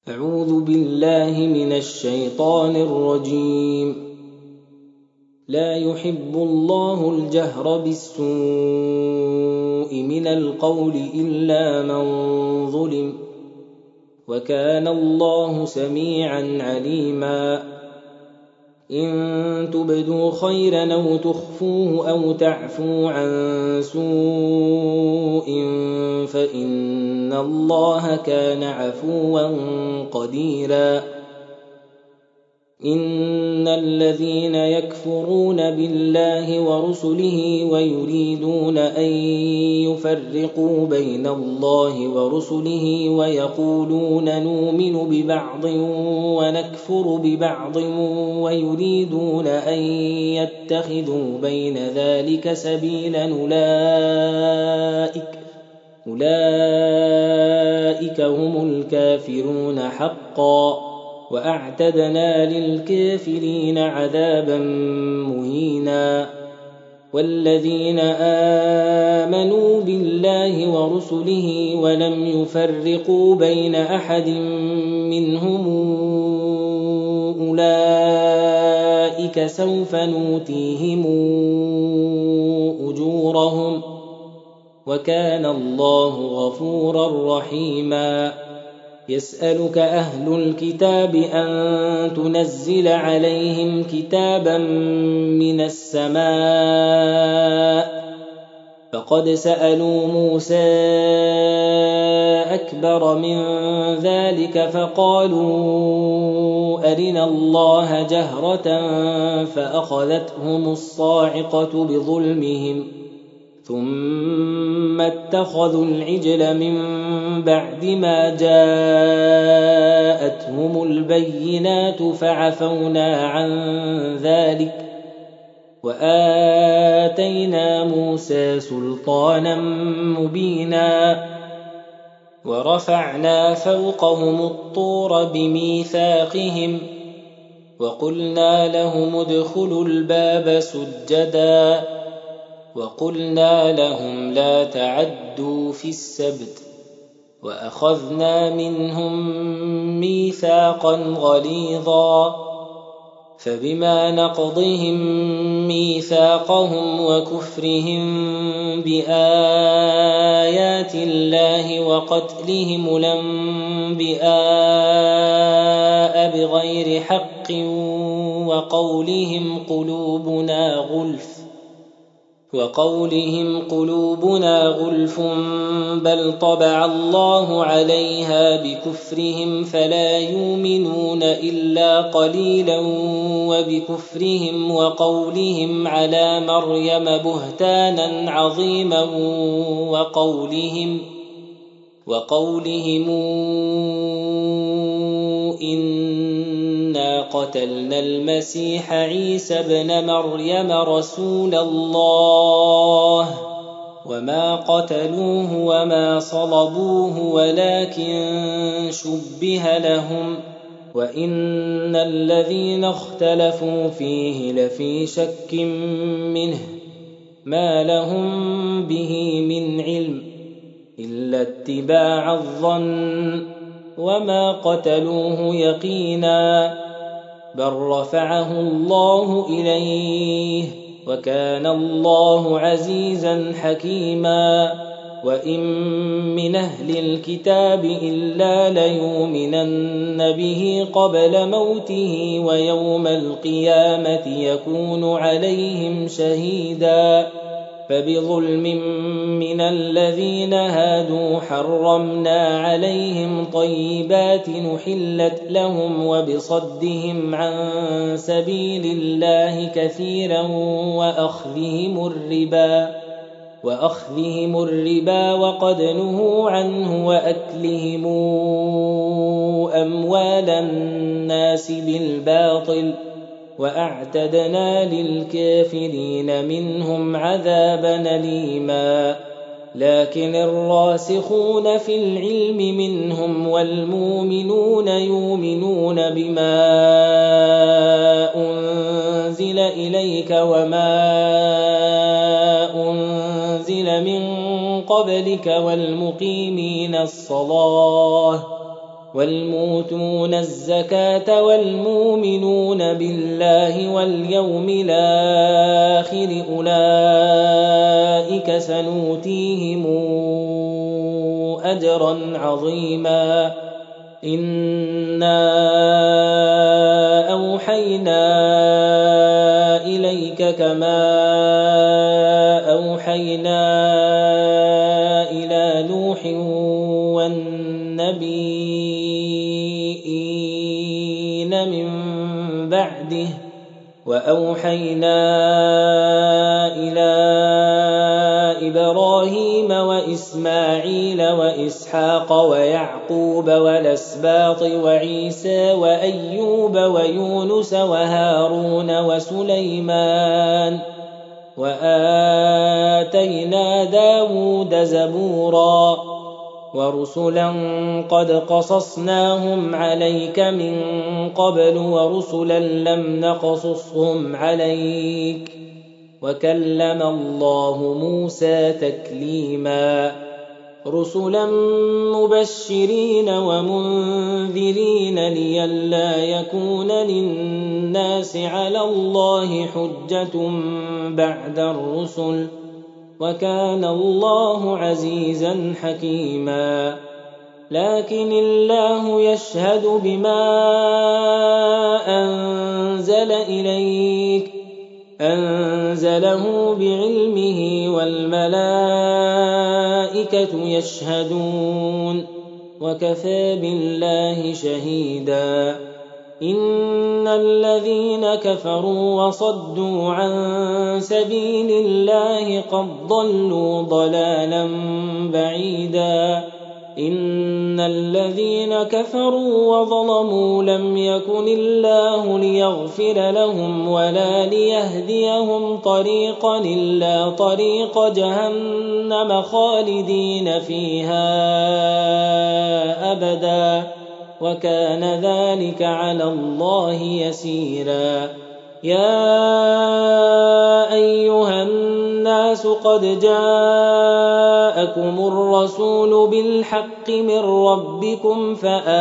أعوذ بالله من الشيطان الرجيم. لا يحب الله الجهر بالسوء من القول إلا من ظلم، وكان الله سميعا عليما. إن تبدوا خيرا أو تخفوه أو تعفوا عن سوء فإن الله كان عفوا قديرا. إن الذين يكفرون بالله ورسله ويريدون أن يفرقوا بين الله ورسله ويقولون نؤمن ببعض ونكفر ببعض ويريدون أن يتخذوا بين ذلك سبيلا أولئك هم الكافرون حقا، وأعتدنا للكافرين عذابا مهينا. والذين آمنوا بالله ورسله ولم يفرقوا بين أحد منهم أولئك سوف نؤتيهم أجورهم، وكان الله غفورا رحيما. يسألك أهل الكتاب أن تنزل عليهم كتابا من السماء، فقد سألوا موسى أكبر من ذلك فقالوا أرنا الله جهرة فأخذتهم الصاعقة بظلمهم، ثم اتخذوا العجل من بعد ما جاءتهم البينات فعفونا عن ذلك، وآتينا موسى سلطانا مبينا. ورفعنا فوقهم الطور بميثاقهم وقلنا لهم ادخلوا الباب سجدا، وقلنا لهم لا تعدوا في السبت، وأخذنا منهم ميثاقا غليظا. فبما نقضهم ميثاقهم وكفرهم بآيات الله وقتلهم الأنبياء بغير حق وقولهم قلوبنا غلف بل طبع الله عليها بكفرهم فلا يؤمنون إلا قليلا، وبكفرهم وقولهم على مريم بهتانا عظيما وقولهم إنا قتلنا المسيح عيسى ابن مريم رسول الله وما قتلوه وما صلبوه ولكن شبه لهم، وإن الذين اختلفوا فيه لفي شك منه ما لهم به من علم إلا اتباع الظن، وما قتلوه يقينا بل رفعه الله إليه، وكان الله عزيزا حكيما. وإن من أهل الكتاب إلا ليؤمنن به قبل موته ويوم القيامة يكون عليهم شهيدا. فبظلم من الذين هادوا حرمنا عليهم طيبات نحلت لهم وبصدهم عن سبيل الله كثيرا وأخذهم الربا وقد نهوا عنه وأكلهم أموال الناس بالباطل، وأعتدنا للكافرين منهم عذابا أليما. لكن الراسخون في العلم منهم والمؤمنون يؤمنون بما أنزل إليك وما أنزل من قبلك والمقيمين الصلاة والموتون الزكاة والمؤمنون بالله واليوم الآخر أولئك سنؤتيهم أجرا عظيما إنا أوحينا إليك كما أوحينا إلى نوح والنبيين من بعده وأوحينا إلى إبراهيم وإسماعيل وإسحاق ويعقوب والأسباط وعيسى وأيوب ويونس وهارون وسليمان وآتينا داود زبورا ورسلا قد قصصناهم عليك من قبل ورسلا لم نقصصهم عليك وكلم الله موسى تكليما رسلا مبشرين ومنذرين لئلا يكون للناس على الله حجة بعد الرسل وكان الله عزيزا حكيما لكن الله يشهد بما أنزل إليك أنزله بعلمه والملائكة يشهدون وكفى بالله شهيدا إن الذين كفروا وصدوا عن سبيل الله قد ضلوا ضلالا بعيدا إن الذين كفروا وظلموا لم يكن الله ليغفر لهم ولا ليهديهم طريقا إلا طريق جهنم خالدين فيها أبدا وكان ذلك على الله يسيرا يا أيها الناس قد جاءكم الرسول بالحق من ربكم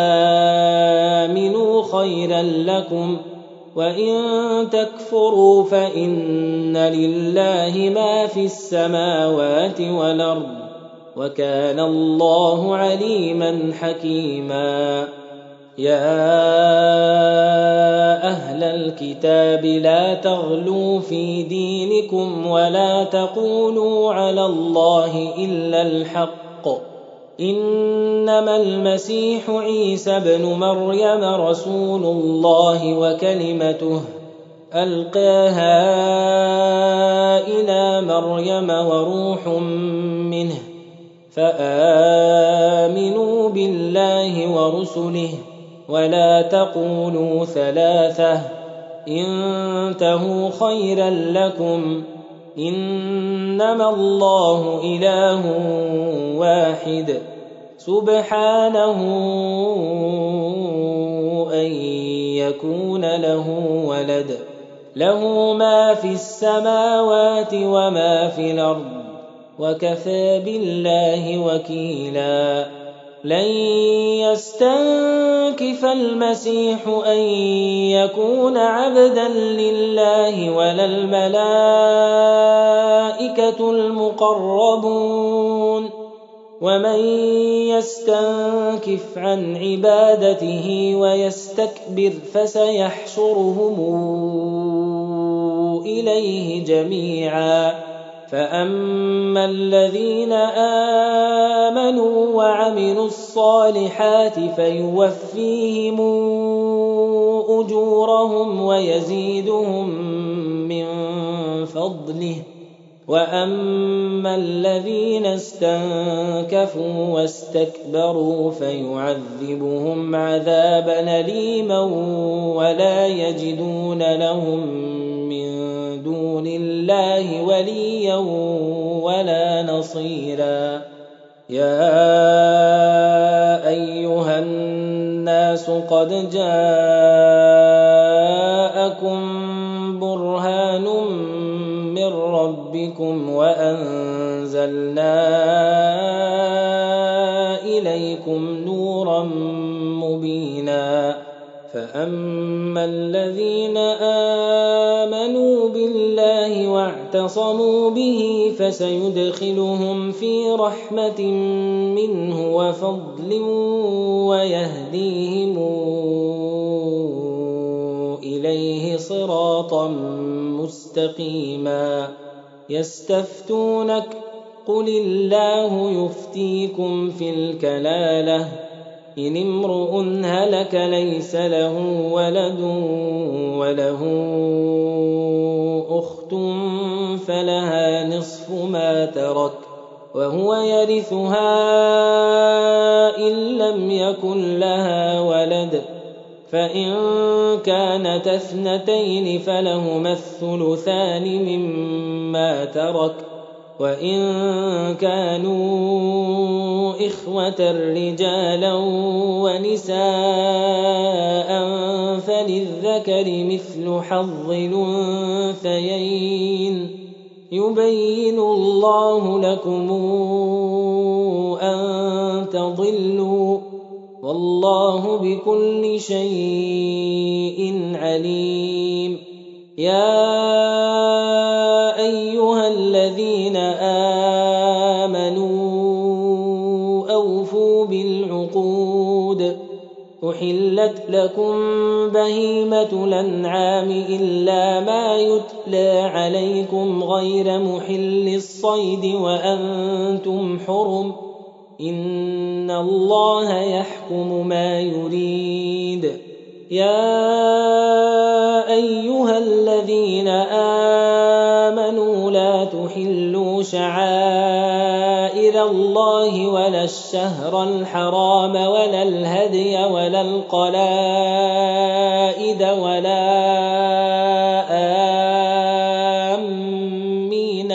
فآمنوا خيرا لكم وإن تكفروا فإن لله ما في السماوات والأرض وكان الله عليما حكيما يا أهل الكتاب لا تغلوا في دينكم ولا تقولوا على الله إلا الحق إنما المسيح عيسى ابن مريم رسول الله وكلمته ألقاها إلى مريم وروح منه فآمنوا بالله ورسله ولا تقولوا ثلاثة انتهوا خيرا لكم إنما الله إله واحد سبحانه أن يكون له ولد له ما في السماوات وما في الأرض وكفى بالله وكيلا لن يستنكف المسيح أن يكون عبدا لله ولا الملائكة المقربون ومن يستنكف عن عبادته ويستكبر فسيحشرهم إليه جميعا فأما الذين آمنوا وعملوا الصالحات فيوفيهم أجورهم ويزيدهم من فضله وأما الذين استنكفوا واستكبروا فيعذبهم عذابا أليما ولا يجدون لهم من دون الله وليا ولا نصيرا يا أيها الناس قد جاءكم برهان من ربكم وأنزلنا إليكم نورا حَمِيمًا فَأَمَّا الَّذِينَ آمَنُوا بِاللَّهِ وَاعْتَصَمُوا بِهِ فَسَيُدْخِلُهُمْ فِي رَحْمَةٍ مِّنْهُ وَفَضْلٍ وَيَهْدِيهِمْ إِلَيْهِ صِرَاطًا مُّسْتَقِيمًا يَسْتَفْتُونَكَ قُلِ اللَّهُ يُفْتِيكُمْ فِي الْكَلَالَةِ إِنِ امْرُؤٌ هَلَكَ لَيْسَ لَهُ وَلَدٌ وَلَهُ أُخْتٌ فَلَهَا نِصْفُ مَا تَرَكَ وَهُوَ يَرِثُهَا إِن لَّمْ يَكُن لَّهَا وَلَدٌ فَإِن كَانَتَا اثْنَتَيْنِ فَلَهُمَا الثُّلُثَانِ مِمَّا تَرَكَ وَإِن كَانُوا إِخْوَةً رِّجَالًا وَنِسَاءً فَلِلذَّكَرِ مِثْلُ حَظِّ الْأُنثَيَيْنِ يُبَيِّنُ اللَّهُ لَكُمْ أَن تَضِلُّوا وَاللَّهُ بِكُلِّ شَيْءٍ عَلِيمٌ يَا أَيُّهَا الَّذِينَ آمَنُوا أَوْفُوا بِالْعُقُودِ أُحِلَّتْ لَكُمْ بَهِيمَةُ الْأَنْعَامِ إِلَّا مَا يُتْلَىٰ عَلَيْكُمْ غَيْرَ مُحِلِّي الصَّيْدِ وَأَنتُمْ حُرُمٌ ۗ إِنَّ اللَّهَ يَحْكُمُ مَا يُرِيدُ يَا أَيُّهَا الَّذِينَ آمَنُوا لَا تُحِلُّوا شَعَائِرَ اللَّهِ وَلَا الشَّهْرَ الْحَرَامَ وَلَا الْهَدْيَ وَلَا الْقَلَائِدَ وَلَا آمِّينَ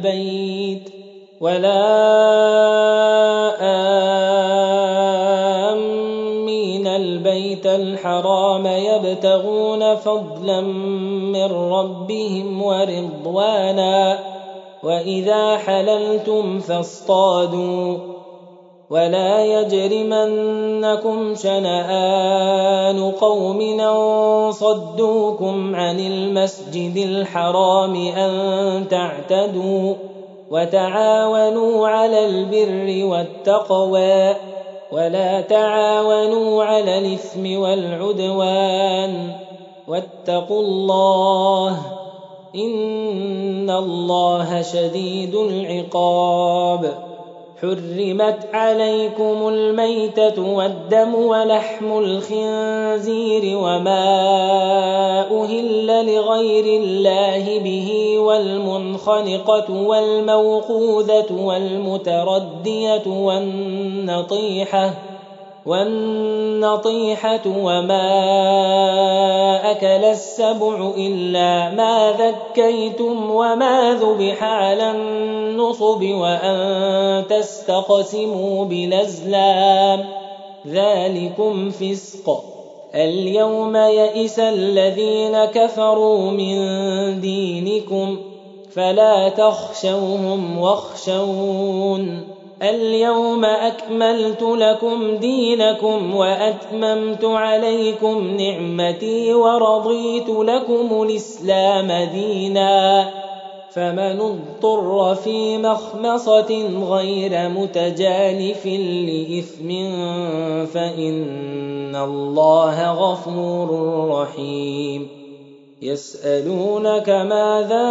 الْبَيْتَ الْحَرَامَ يَبْتَغُونَ فَضْلًا مِّن رَّبِّهِمْ وَرِضْوَانًا وَإِذَا حَلَلْتُمْ فَاصْطَادُوا وَلَا يَجْرِمَنَّكُمْ شَنَآنُ قَوْمٍ أَن صَدُّوكُمْ عَنِ الْمَسْجِدِ الْحَرَامِ أَن تَعْتَدُوا وَتَعَاوَنُوا عَلَى الْبِرِّ وَالتَّقْوَىٰ وَلَا تَعَاوَنُوا عَلَى الْإِثْمِ وَالْعُدْوَانِ وَاتَّقُوا اللَّهَ إِنَّ اللَّهَ شَدِيدُ الْعِقَابِ حُرِّمَتْ عَلَيْكُمُ الْمَيْتَةُ وَالدَّمُ وَلَحْمُ الْخِنزِيرِ وَمَا أُهِلَّ لِغَيْرِ اللَّهِ بِهِ وَالْمُنْخَنِقَةُ وَالْمَوْقُوذَةُ وَالْمُتَرَدِّيَةُ وَالنَّطِيحَةُ وَمَا أَكَلَ السَّبُعُ إِلَّا مَا ذَكَّيْتُمْ وَمَا ذُبِحَ عَلَى النُّصُبِ وَأَن تَسْتَقْسِمُوا بِالْأَزْلَامِ ذَٰلِكُمْ فِسْقٌ الْيَوْمَ يَئِسَ الَّذِينَ كَفَرُوا مِن دِينِكُمْ فَلَا تَخْشَوْهُمْ وَاخْشَوْنِ الْيَوْمَ أَكْمَلْتُ لَكُمْ دِينَكُمْ وَأَتْمَمْتُ عَلَيْكُمْ نِعْمَتِي وَرَضِيتُ لَكُمُ الْإِسْلَامَ دِينًا فَمَنِ اضْطُرَّ فِي مَخْمَصَةٍ غَيْرَ مُتَجَانِفٍ لِّإِثْمٍ فَإِنَّ اللَّهَ غَفُورٌ رَّحِيمٌ يَسْأَلُونَكَ مَاذَا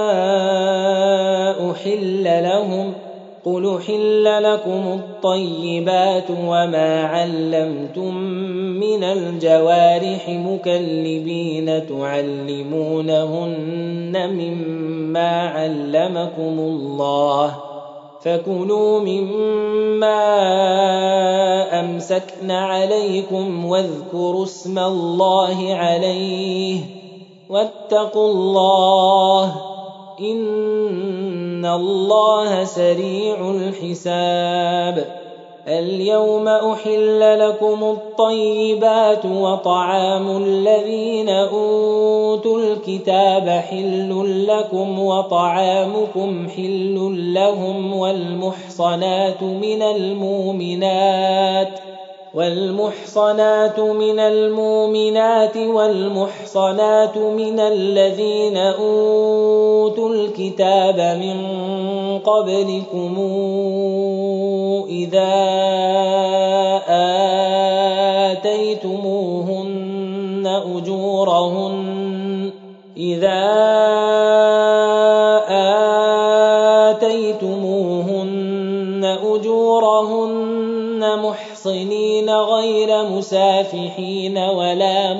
أُحِلَّ لَهُمْ قُلْ أُحِلَّ لَكُمُ الطَّيِّبَاتُ وَمَا عَلَّمْتُم مِّنَ الْجَوَارِحِ مُكَلِّبِينَ تُعَلِّمُونَهُنَّ مِمَّا عَلَّمَكُمُ اللَّهُ فَكُلُوا مِمَّا أَمْسَكْنَ عَلَيْكُمْ وَاذْكُرُوا اسْمَ اللَّهِ عَلَيْهِ وَاتَّقُوا اللَّهَ إِنَّ اللَّهَ سَرِيعُ الْحِسَابِ الْيَوْمَ أُحِلَّ لَكُمُ الطَّيِّبَاتُ وَطَعَامُ الَّذِينَ أُوتُوا الْكِتَابَ حِلٌّ لَّكُمْ وَطَعَامُكُمْ حِلٌّ لَّهُمْ وَالْمُحْصَنَاتُ مِنَ الْمُؤْمِنَاتِ والمحصنات من المؤمنات والمحصنات من الذين أوتوا الكتاب من قبلكم إذا آتيتموهن أجورهن محصنين غير مسافحين ولا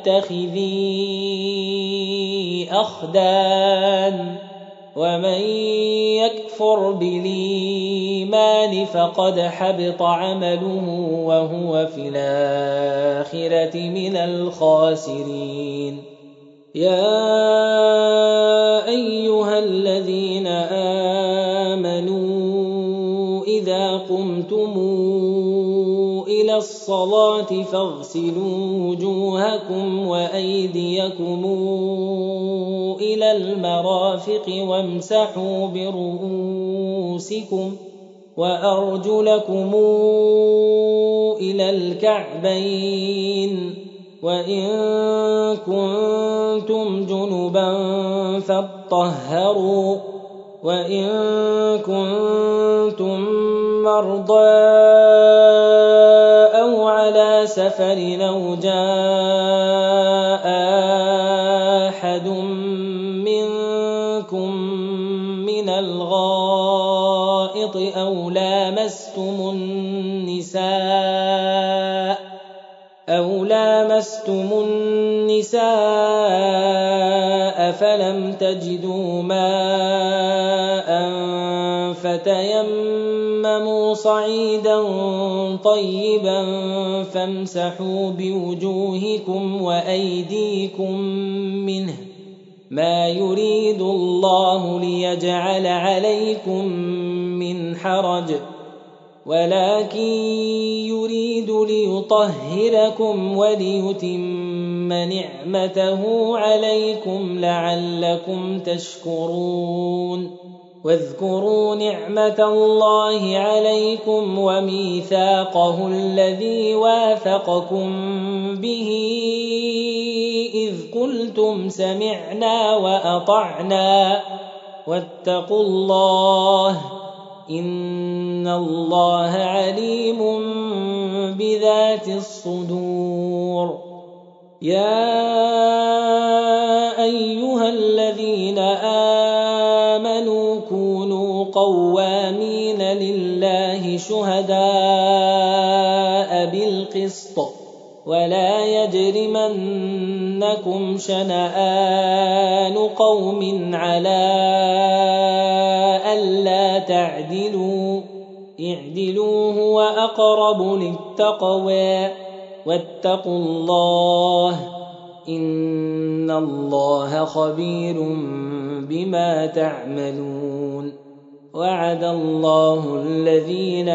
متخذي أخدان ومن يكفر بالإيمان فقد حبط عمله وهو في الآخرة من الخاسرين. يا أيها الذين آمنوا إذا قمتم إلى الصلاة فاغسلوا وجوهكم وأيديكم إلى المرافق وامسحوا برؤوسكم وأرجلكم إلى الكعبين وإن كنتم جنبا فاطهروا وإن كنتم مرضى أو على سفر أو جاء أحد منكم من الغائط أو لامستم النساء فلم تجدوا ماء فتيمموا صعيدا طيبا فامسحوا بوجوهكم وأيديكم منه ما يريد الله ليجعل عليكم من حرج ولكن يريد ليطهركم وليتم نعمته عليكم لعلكم تشكرون. واذكروا نعمة الله عليكم وميثاقه الذي واثقكم به إذ قلتم سمعنا وأطعنا واتقوا الله إن الله عليم بذات الصدور. يا أيها الذين آمنوا كونوا قوامين لله شهداء بالقسط ولا يجرمنكم شنآن قوم على ألا تعدلوا اعدلوا هو أقرب للتقوى واتقوا الله إن الله خبير بما تعملون. وعد الله الذين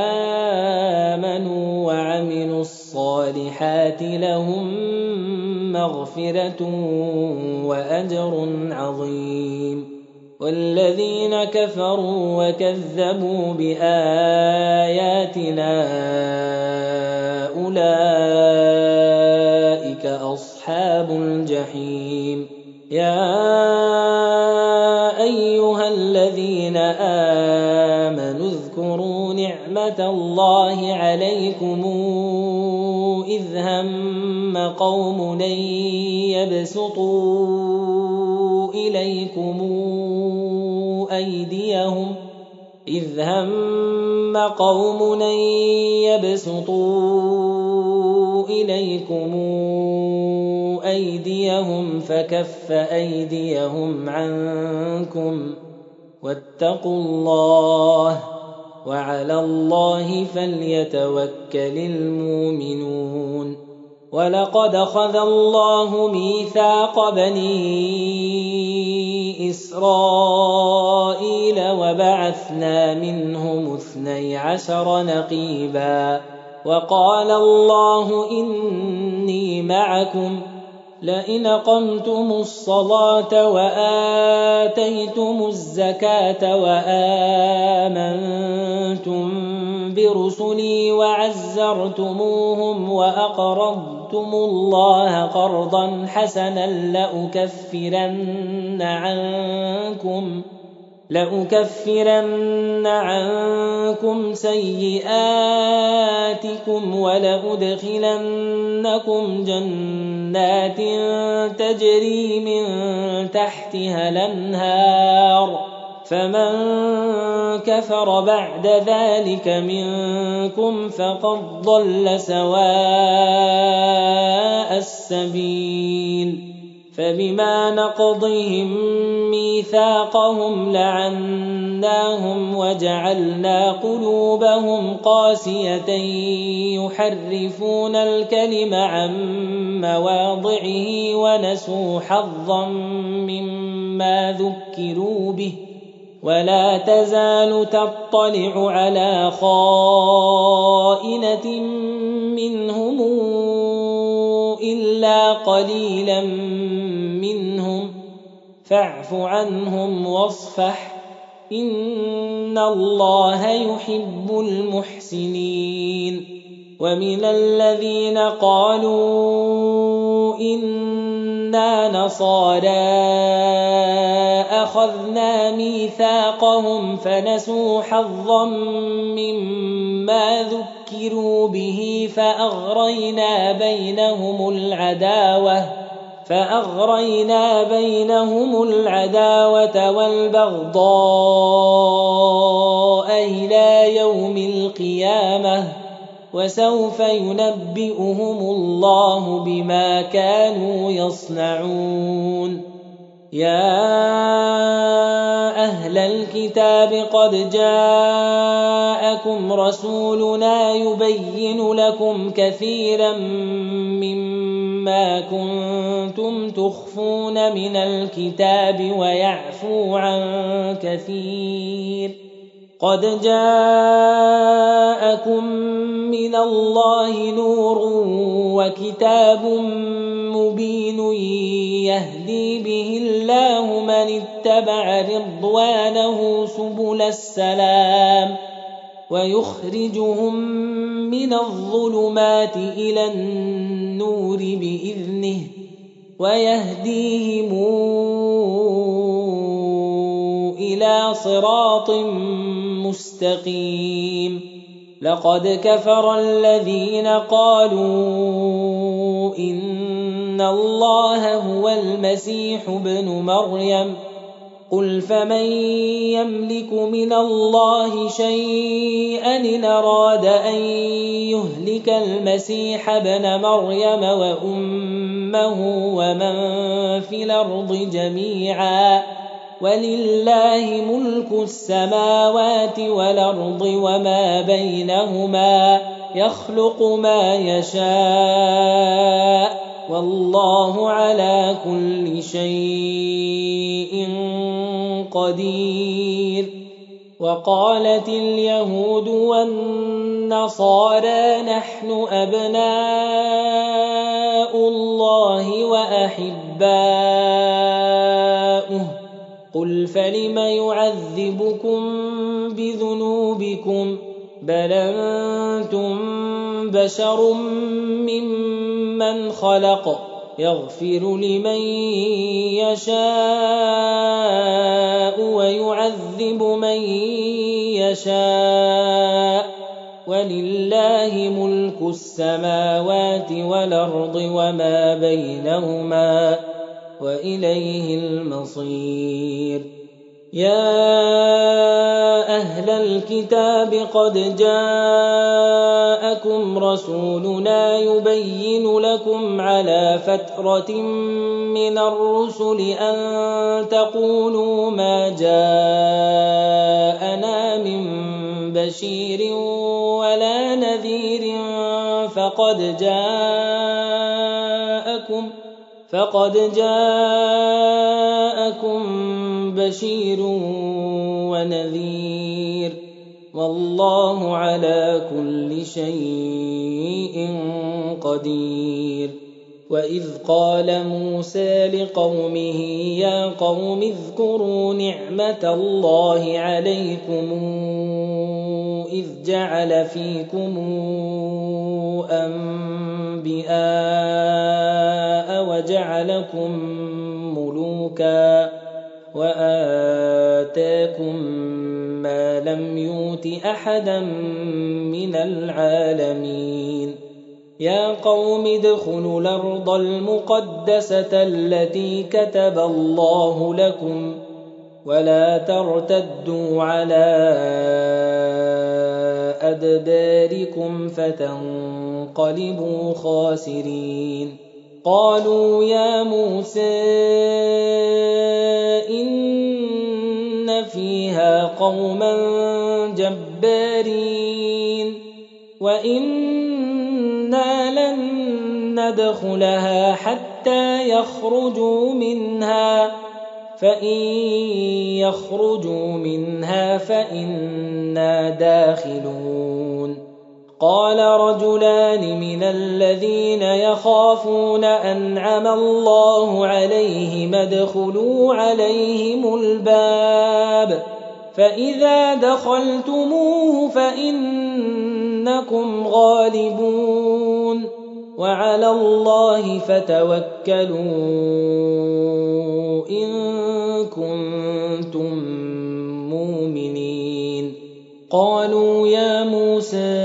آمنوا وعملوا الصالحات لهم مغفرة وأجر عظيم. والذين كفروا وكذبوا بآياتنا أولئك أصحاب الجحيم. يا أيها الذين آمنوا اذكروا نعمة الله عليكم إذ هم قوم يبسطوا إليكم أيديهم فكف أيديهم عنكم واتقوا الله وعلى الله فليتوكل المؤمنون. ولقد أخذ الله ميثاق بني إسرائيل وبعثنا منهم 12 نقيبا وقال الله إني معكم لئن أقمتم الصلاة وآتيتم الزكاة وآمنتم برسلي وعزرتموهم وأقرضتم الله قرضا حسنا لأكفرن عنكم سيئاتكم ولأدخلنكم جنات تجري من تحتها الأنهار فمن كفر بعد ذلك منكم فقد ضل سواء السبيل فبما نقضهم ميثاقهم لعناهم وجعلنا قلوبهم قاسية يحرفون الكلم عن مواضعه ونسوا حظا مما ذكروا به ولا تزال تطلع على خائنة منهم إلا قليلا منهم فاعف عنهم واصفح إن الله يحب المحسنين ومن الذين قالوا إنا نصارى أخذنا ميثاقهم فنسوا حظا مما ذكروا به فأغرينا بينهم العداوة والبغضاء إلى يوم القيامة وسوف ينبئهم الله بما كانوا يصنعون يا أهل الكتاب قد جاءكم رسولنا يبين لكم كثيرا مما كنتم تخفون من الكتاب ويعفو عن كثير قد جاءكم من الله نور وكتاب مبين يهدي به الله من اتبع رضوانه سبل السلام ويخرجهم من الظلمات إلى النور بإذنه ويهديهم إلى صراط مستقيم لقد كفر الذين قالوا إن الله هو المسيح ابن مريم قل فمن يملك من الله شيئا إن أراد أن يهلك المسيح ابن مريم وأمه ومن في الأرض جميعا ولله ملك السماوات والأرض وما بينهما يخلق ما يشاء والله على كل شيء قدير وقالت اليهود والنصارى نحن أبناء الله وأحباؤه قل فلم يعذبكم بذنوبكم بل أنتم بشر ممن خلق يغفر لمن يشاء ويعذب من يشاء ولله ملك السماوات والأرض وما بينهما وإليه المصير يا أهل الكتاب قد جاءكم رسولنا يبين لكم على فترة من الرسل أن تقولوا ما جاءنا من بشير ولا نذير فقد جاءكم بشير ونذير والله على كل شيء قدير وإذ قال موسى لقومه يا قوم اذكروا نعمة الله عليكم إذ جعل فيكم أنبياء وجعلكم ملوكا وآتاكم ما لم يؤت أحدا من العالمين يا قوم ادخلوا الأرض المقدسة التي كتب الله لكم ولا ترتدوا على أدباركم فتنقلبوا خاسرين قالوا يا موسى إن فيها قوما جبارين وإنا لن ندخلها حتى يخرجوا منها فإن يخرجوا منها فإنا داخلون قال رجلان من الذين يخافون أنعم الله عليهم ادخلوا عليهم الباب فإذا دخلتموه فإنكم غالبون وعلى الله فتوكلوا إن كنتم مؤمنين قالوا يا موسى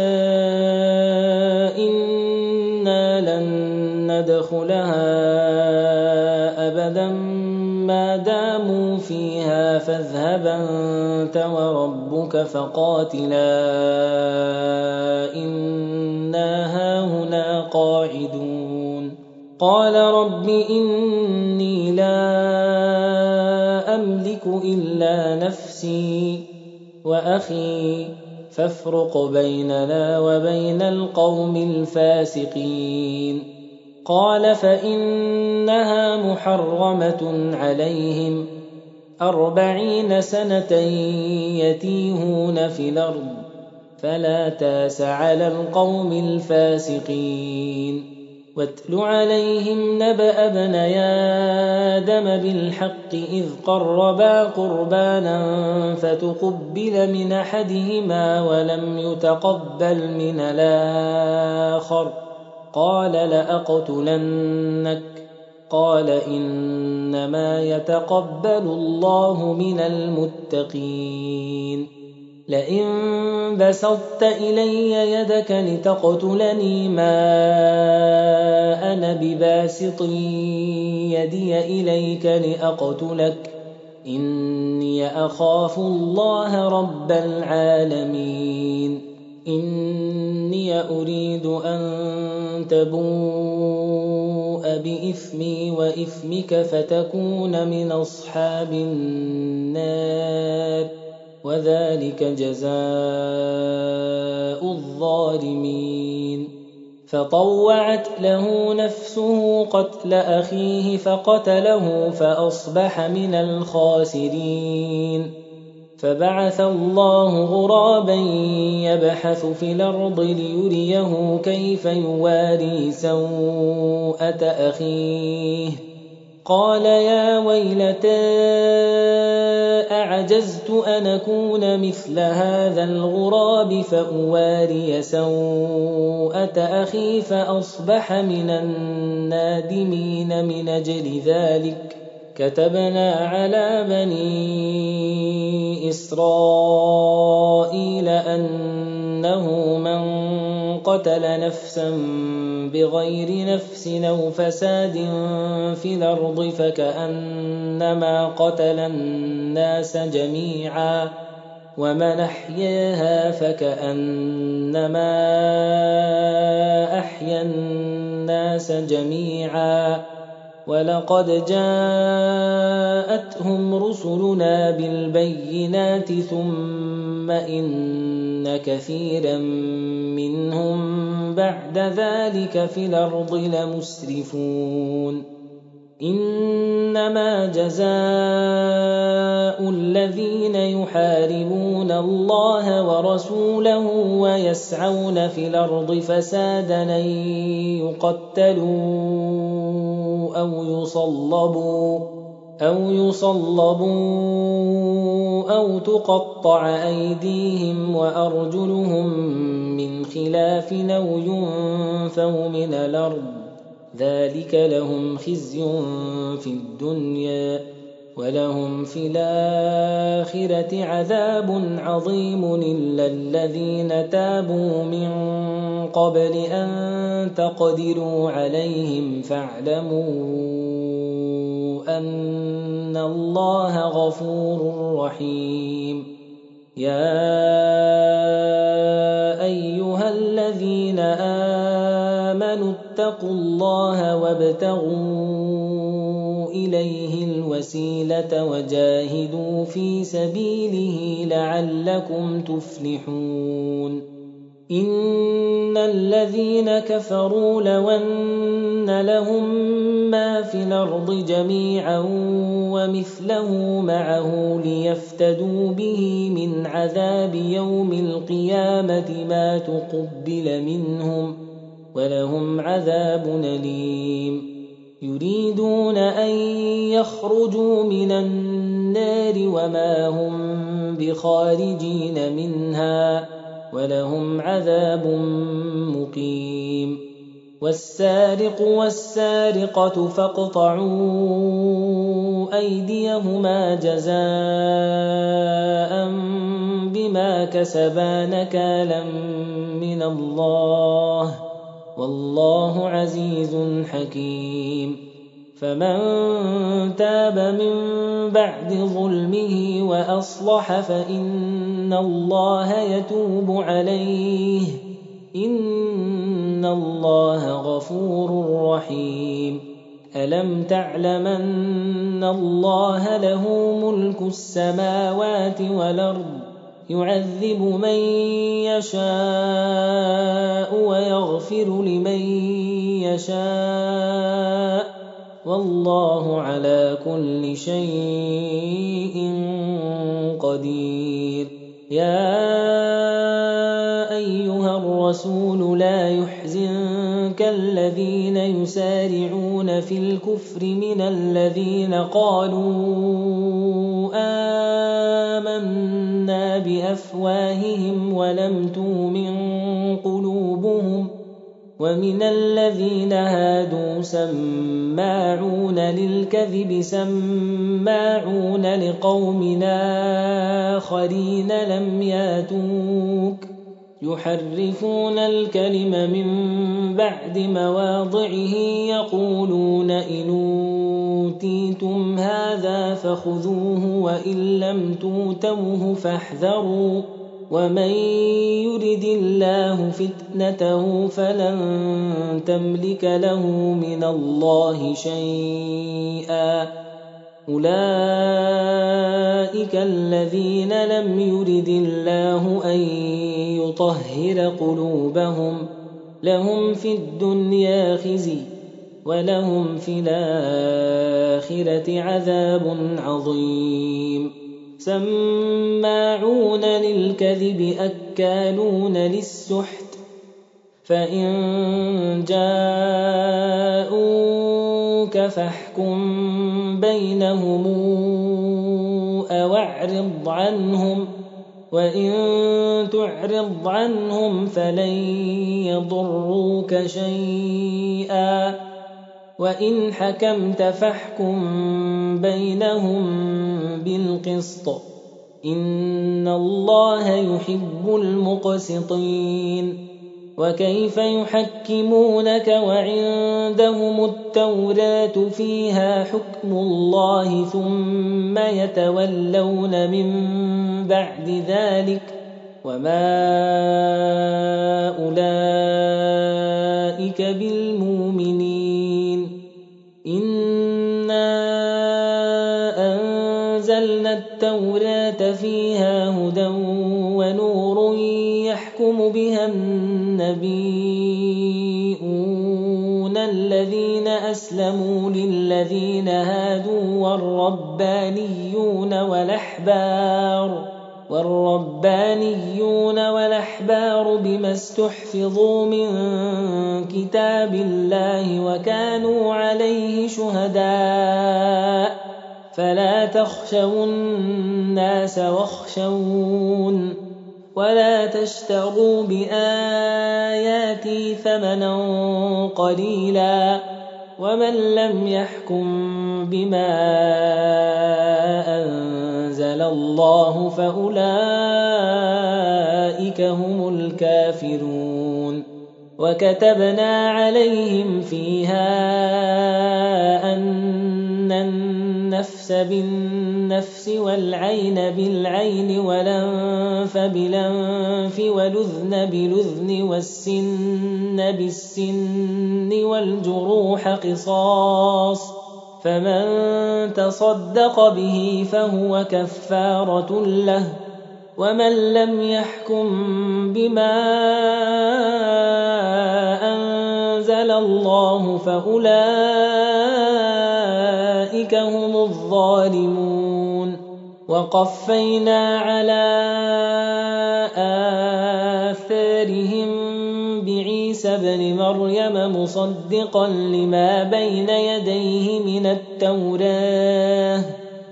إنا لن ندخلها أبدا ما داموا فيها فاذهب أنت وربك فقاتلا إنا هاهنا قاعدون قال رب إني لا أملك إلا نفسي وأخي فافرق بيننا وبين القوم الفاسقين قال فإنها محرمة عليهم 40 سنة يتيهون في الأرض فلا تاس على القوم الفاسقين واتل عليهم نبأ ابني آدم بالحق إذ قربا قربانا فتقبل من أحدهما ولم يتقبل من الآخر قال لأقتلنك قال إنما يتقبل الله من المتقين لئن بسطت إلي يدك لتقتلني ما أنا بباسط يدي إليك لأقتلك إني أخاف الله رب العالمين إني أريد أن تبوء بإثمي وإثمك فتكون من أصحاب النار وذلك جزاء الظالمين فطوعت له نفسه قتل أخيه فقتله فأصبح من الخاسرين فبعث الله غرابا يبحث في الأرض ليريه كيف يواري سوءة أخيه قال يا ويلتى أعجزت أن أكون مثل هذا الغراب فأواري سوءة أخي فأصبح من النادمين من أجل ذلك كتبنا على بني إسرائيل أنه من قتل نفسا بغير نفس أو فساد في الأرض فكأنما قتل الناس جميعا ومن أحياها فكأنما أحيا الناس جميعا ولقد جاءتهم رسلنا بالبينات ثم إن كثيرا منهم بعد ذلك في الأرض لمسرفون إنما جزاء الذين يحاربون الله ورسوله ويسعون في الأرض فسادا أن يقتلوا أو يصلبوا أو تقطع أيديهم وأرجلهم من خلاف أو ينفوا من الأرض ذلك لهم خزي في الدنيا ولهم في الآخرة عذاب عظيم إلا الذين تابوا من قبل أن تقدروا عليهم فاعلموا أن الله غفور رحيم. يا أيها الذين آمنوا اتقوا الله وابتغوا إليه الوسيلة وجاهدوا في سبيله لعلكم تفلحون. إن الذين كفروا لو أن لهم ما في الأرض جميعا ومثله معه ليفتدوا به من عذاب يوم القيامة ما تقبل منهم ولهم عذاب أليم. يريدون أن يخرجوا من النار وما هم بخارجين منها ولهم عذاب مقيم. والسارق والسارقة فاقطعوا أيديهما جزاء بما كسبا نكالا من الله والله عزيز حكيم. فمن تاب من بعد ظلمه وأصلح فإن الله يتوب عليه إن الله غفور رحيم. ألم تعلم أن الله له ملك السماوات والأرض يعذب من يشاء ويغفر لمن يشاء والله على كل شيء قدير. يا أيها الرسول لا يحزنك الذين يسارعون في الكفر من الذين قالوا آمنا بأفواههم ولم تؤمن قلوبهم ومن الذين هادوا سماعون للكذب سماعون لقوم آخرين لم ياتوك يحرفون الكلم من بعد مواضعه يقولون إن أوتيتم هذا فخذوه وإن لم توتوه فاحذروا ومن يرد الله فتنته فلن تملك له من الله شيئا. أولئك الذين لم يرد الله أن يطهر قلوبهم لهم في الدنيا خزي ولهم في الآخرة عذاب عظيم. سماعون للكذب أكالون للسحت فإن جاءوك فاحكم بينهم أو اعرض عنهم وإن تعرض عنهم فلن يضروك شيئا وإن حكمت فاحكم بينهم بالقسط إن الله يحب المقسطين. وكيف يحكمونك وعندهم التوراة فيها حكم الله ثم يتولون من بعد ذلك وما أولئك بالمؤمنين. إنا أنزلنا التوراة فيها هدى ونور يحكم بها النبيون الذين أسلموا للذين هادوا والربانيون والأحبار بما استحفظوا من كتاب الله وكانوا عليه شهداء فلا تخشوا الناس واخشون ولا تشتروا بآياتي ثمنا قليلا ومن لم يحكم بما أنزل الله فأولئك هم الكافرون وكتبنا عليهم فيها أن النفس بالنفس والعين بالعين والأنف بالأنف والأذن بالأذن والسن بالسن والجروح قصاص فمن تصدق به فهو كفارة له ومن لم يحكم بما أنزل الله فأولئك هم الظالمون وقفينا على آثارهم بعيسى ابن مريم مصدقا لما بين يديه من التوراة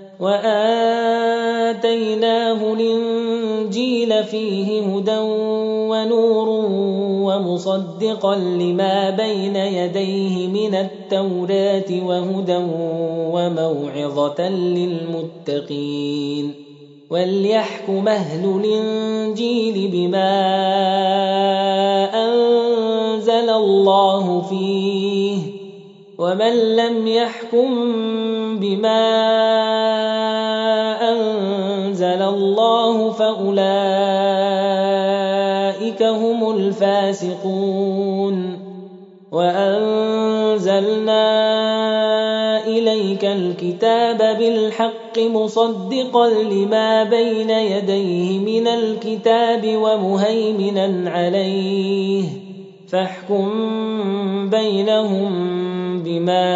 وآتيناه الإنجيل فيه هدى ونور ومصدقا لما بين يديه من التوراة وهدى وموعظة للمتقين وليحكم أهل الإنجيل بما أنزل الله فيه ومن لم يحكم بما أنزل الله فأولئك هم الفاسقون وأنزلنا إليك الكتاب بالحق مصدقا لما بين يديه من الكتاب ومهيمنا عليه فاحكم بينهم بما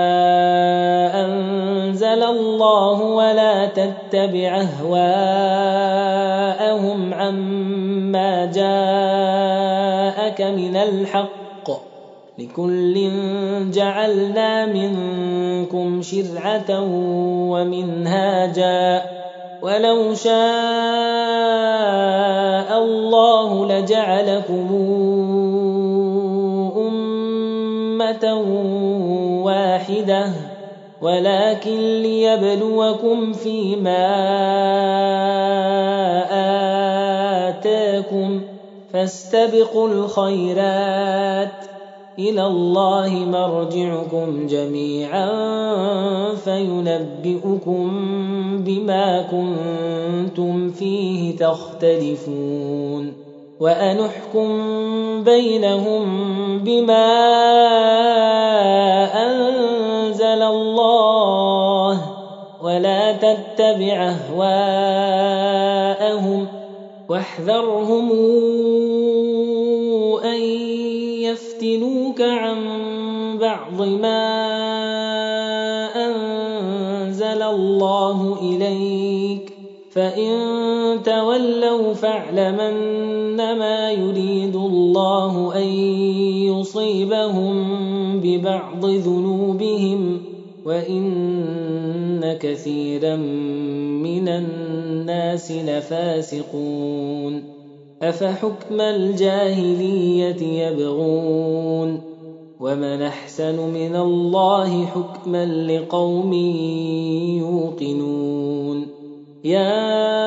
أنزل الله ولا تتبع أهواءهم عما جاءك من الحق لكل جعلنا منكم شرعة ومنهاجا ولو شاء الله لجعلكم أمة واحدة ولكن ليبلوكم فيما آتاكم فاستبقوا الخيرات إلى الله مرجعكم جميعا فينبئكم بما كنتم فيه تختلفون وأنحكم بينهم بما أنزل الله ولا تتبع أهواءهم واحذرهم أن يفتنوك عن بعض ما أنزل الله إليك فإن تولوا فاعلمنما يريد الله أن يصيبهم ببعض ذنوبهم وإن كثيرا من الناس لفاسقون أفحكم الجاهلية يبغون ومن أحسن من الله حكما لقوم يوقنون يا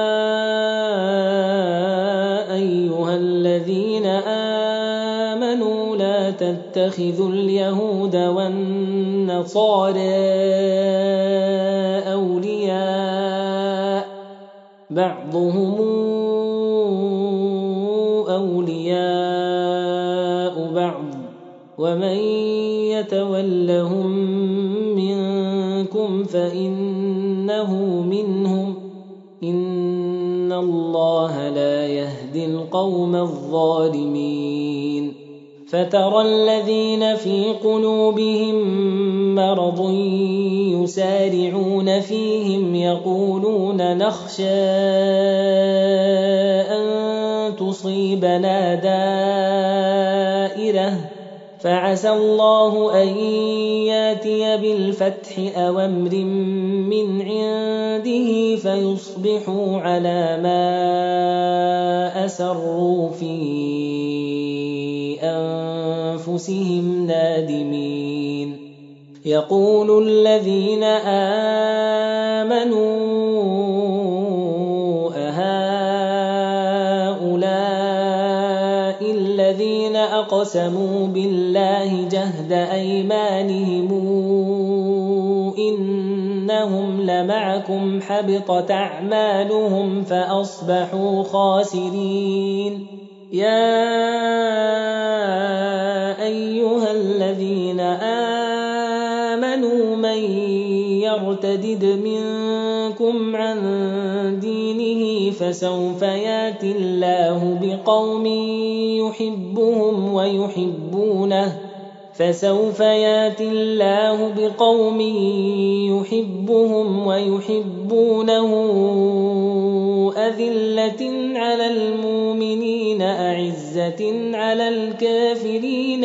أيها الذين آمنوا لا تتخذوا اليهود والنصارى أولياء بعضهم أولياء بعض ومن يتولهم منكم فإنه منهم إن الله لا يهدي القوم الظالمين فترى الذين في قلوبهم مرض يسارعون فيهم يقولون نخشى أن تصيبنا دائرة فعسى الله أن ياتي بالفتح أو أمر من عنده فيصبحوا على ما أسروا في أنفسهم نادمين. يقول الذين آمنوا أهؤلاء الذين أقسموا بالله جهد أيمانهم إنهم لمعكم حبطت أعمالهم فأصبحوا خاسرين. يا أيها الذين آمنوا من يرتد منكم عن دينه فسوف ياتي الله بقوم يحبهم ويحبونه أذلة على المؤمنين أعزة على الكافرين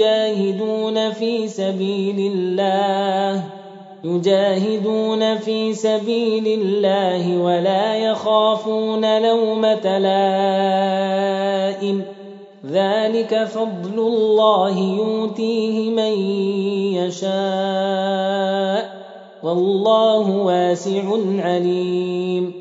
يجاهدون في سبيل الله ولا يخافون لومة لائم. ذلك فضل الله يؤتيه من يشاء والله واسع عليم.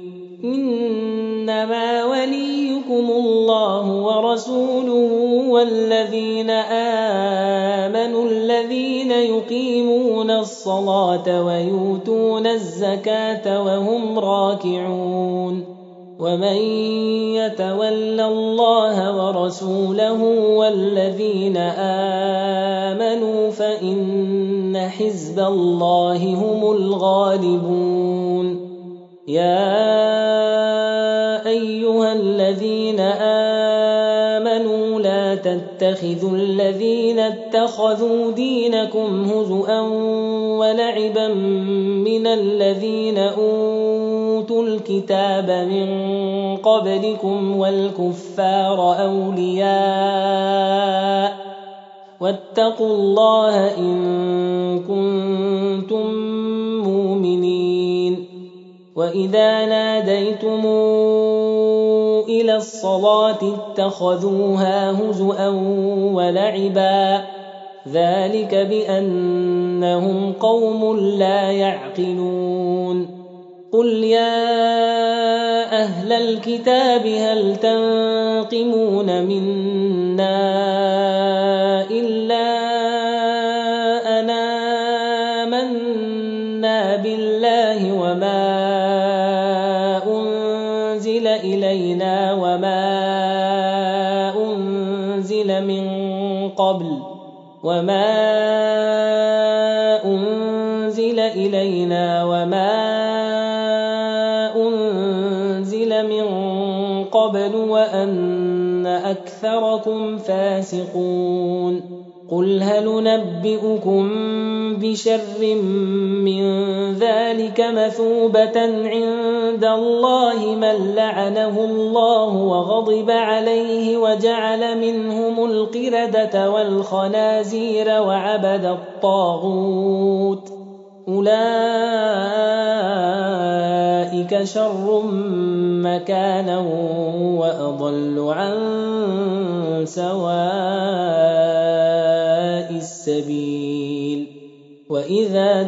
إنما وليكم الله ورسوله والذين آمنوا الذين يقيمون الصلاة ويؤتون الزكاة وهم راكعون. ومن يتول الله ورسوله والذين آمنوا فإن حزب الله هم الغالبون. يا أيها الذين آمنوا لا تتخذوا الذين اتخذوا دينكم هزؤا ولعبا من الذين أوتوا الكتاب من قبلكم والكفار أولياء واتقوا الله إن كنتم مؤمنين. وإذا ناديتم إلى الصلاة اتخذوها هزؤا ولعبا ذلك بأنهم قوم لا يعقلون. قل يا أهل الكتاب هل تنقمون منا إلا أن آمنا بالله وما أنزل إلينا وما أنزل من قبل وأن أكثركم فاسقون. قل هل ننبئكم بشر من ذلك مثوبة عند الله من لعنه الله وغضب عليه وجعل منهم القردة والخنازير وعبد الطاغوت أولئك شر مكانا وأضل عن سواء السبيل. وإذا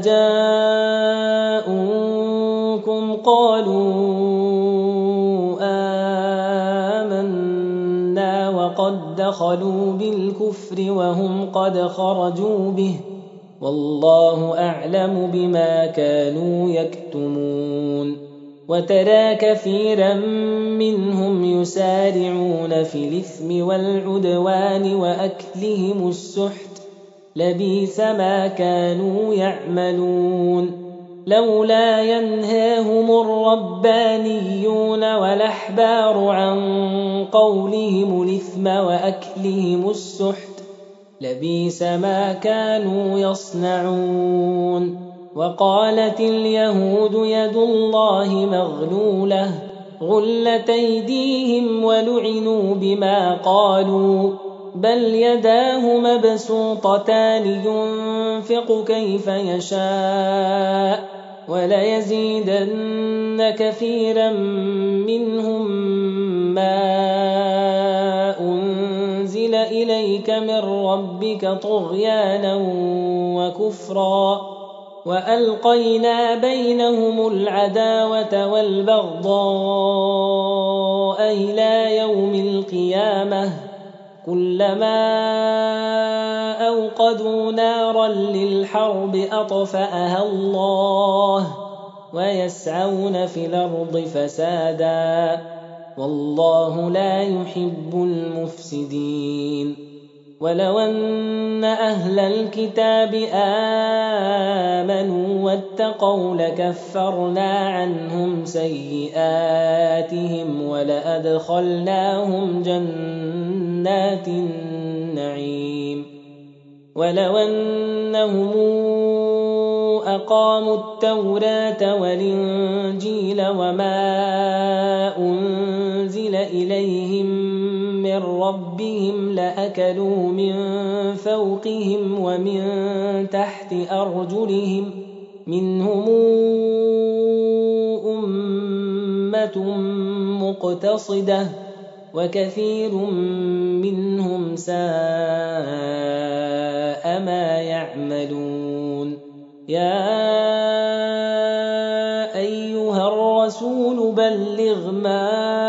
جاءوكم قالوا آمنا وقد دخلوا بالكفر وهم قد خرجوا به والله أعلم بما كانوا يكتمون. وترى كثيرا منهم يسارعون في الإثم والعدوان وأكلهم السحت لبئس ما كانوا يعملون. لولا ينهاهم الربانيون والأحبار عن قولهم الإثم وأكلهم السحت لبئس ما كانوا يصنعون. وقالت اليهود يد الله مغلولة غلت أيديهم ولعنوا بما قالوا بل يداه مبسوطتان ينفق كيف يشاء وليزيدن كثيرا منهم ما أنزل إليك من ربك طغيانا وكفرا وألقينا بينهم العداوة والبغضاء إلى يوم القيامة كلما أوقدوا نارا للحرب أطفأها الله ويسعون في الأرض فسادا والله لا يحب المفسدين ولو أن أهل الكتاب آمنوا واتقوا لكفرنا عنهم سيئاتهم ولأدخلناهم جنات النعيم ولو أنهم أقاموا التوراة والإنجيل وما أنزل إليهم من ربهم لأكلوا من فوقهم ومن تحت أرجلهم منهم أمة مقتصدة وكثير منهم ساء ما يعملون يا أيها الرسول بلغ ما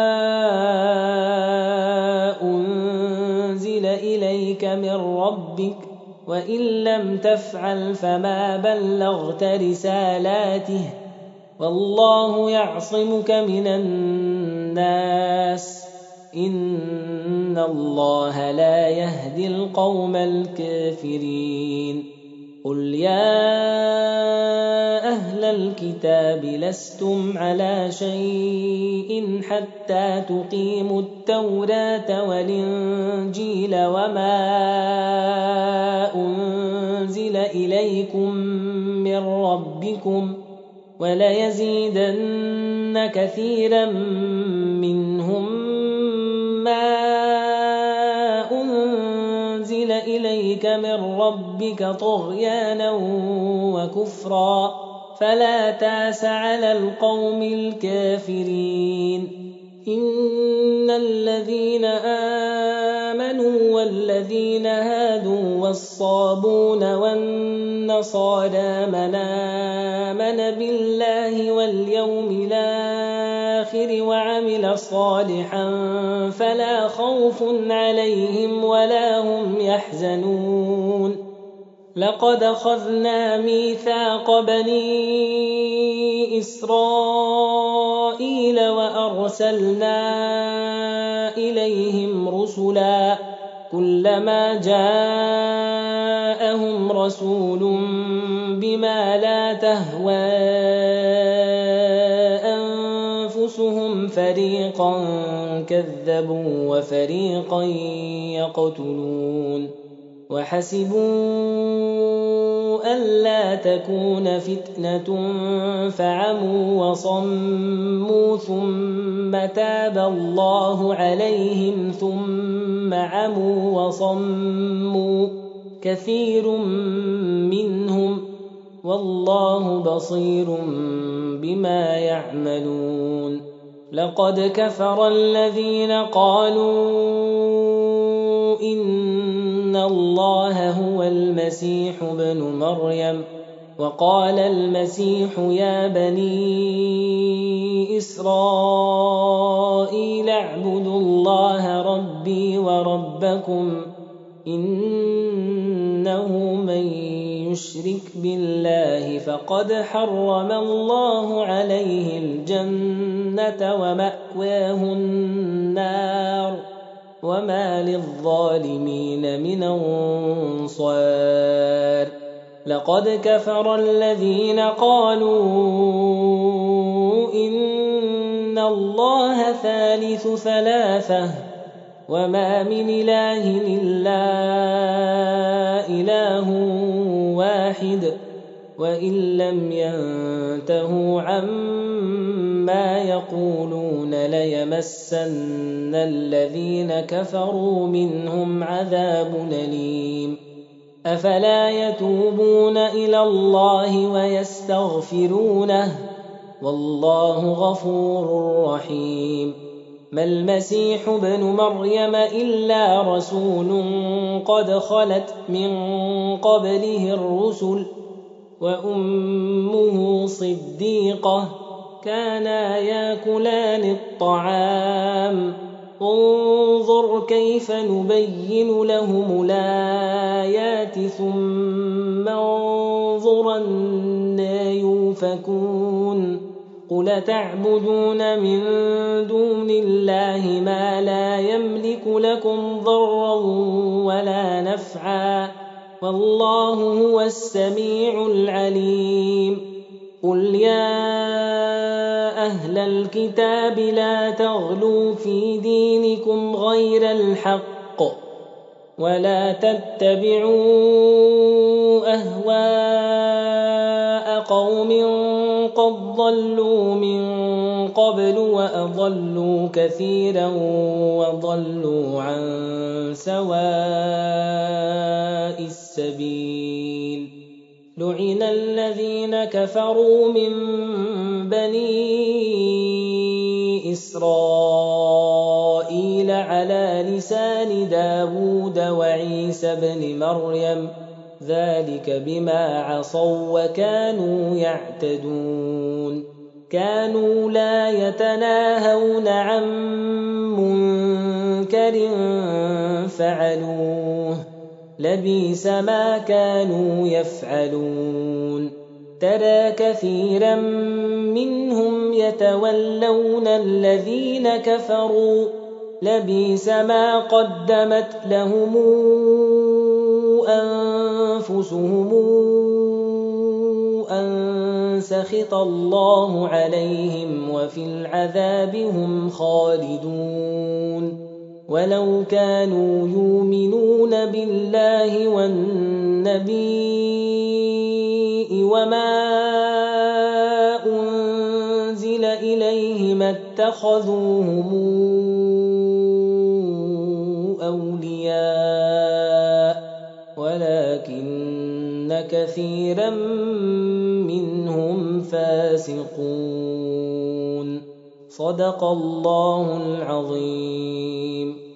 أنزل إليك من ربك وإن لم تفعل فما بلغت رسالاته والله يعصمك من الناس إن الله لا يهدي القوم الكافرين قل يا أهل الكتاب لستم على شيء حتى تقيموا التوراة والإنجيل وما أنزل إليكم من ربكم وليزيدن كثيرا منهم ما أنزل إليك من ربك طغيانا وكفرا فلا تأس على القوم الكافرين إن الذين آمنوا والذين هادوا والصابون والنصارى من آمن بالله واليوم الآخر وعمل صالحا فلا خوف عليهم ولا هم يحزنون لقد أخذنا ميثاق بني إسرائيل وأرسلنا إليهم رسلا كلما جاءهم رسول بما لا تهوى أنفسهم فريقا كذبوا وفريقا يقتلون وحسبوا ألا تكون فتنة فعموا وصموا ثم تاب الله عليهم ثم عموا وصموا كثير منهم والله بصير بما يعملون لقد كفر الذين قالوا إن الله هو المسيح ابن مريم وقال المسيح يا بني إسرائيل اعبدوا الله ربي وربكم إنه من يشرك بالله فقد حرم الله عليه الجنة ومأواه النار وما للظالمين من أنصار لقد كفر الذين قالوا إن الله ثالث ثلاثة وما من إله إلا إله واحد وإن لم ينتهوا عما يقولون ليمسن الذين كفروا منهم عذاب أليم أفلا يتوبون إلى الله ويستغفرونه والله غفور رحيم ما المسيح ابن مريم إلا رسول قد خلت من قبله الرسل وأمه صديقة كانا ياكلان الطعام انظر كيف نبين لهم الآيات ثم انظر أنى يؤفكون قل تعبدون من دون الله ما لا يملك لكم ضرا ولا نفعا والله هو السميع العليم قل يا أهل الكتاب لا تغلوا في دينكم غير الحق ولا تتبعوا أهواء قوم قد ضلوا من قبل وأضلوا كثيرا وضلوا عن سواء السبيل لعن الذين كفروا من بني إسرائيل على لسان داود وعيسى بن مريم ذلك بما عصوا وكانوا يعتدون كانوا لا يتناهون عن منكر فعلوه لبئس ما كانوا يفعلون ترى كثيرا منهم يتولون الذين كفروا لبئس ما قدمت لهم أنفسهم أن سخط الله عليهم وفي العذاب هم خالدون ولو كانوا يؤمنون بالله والنبي وما أنزل إليه ما اتخذوهم أولياء ولكن كثيرا منهم فاسقون صدق الله العظيم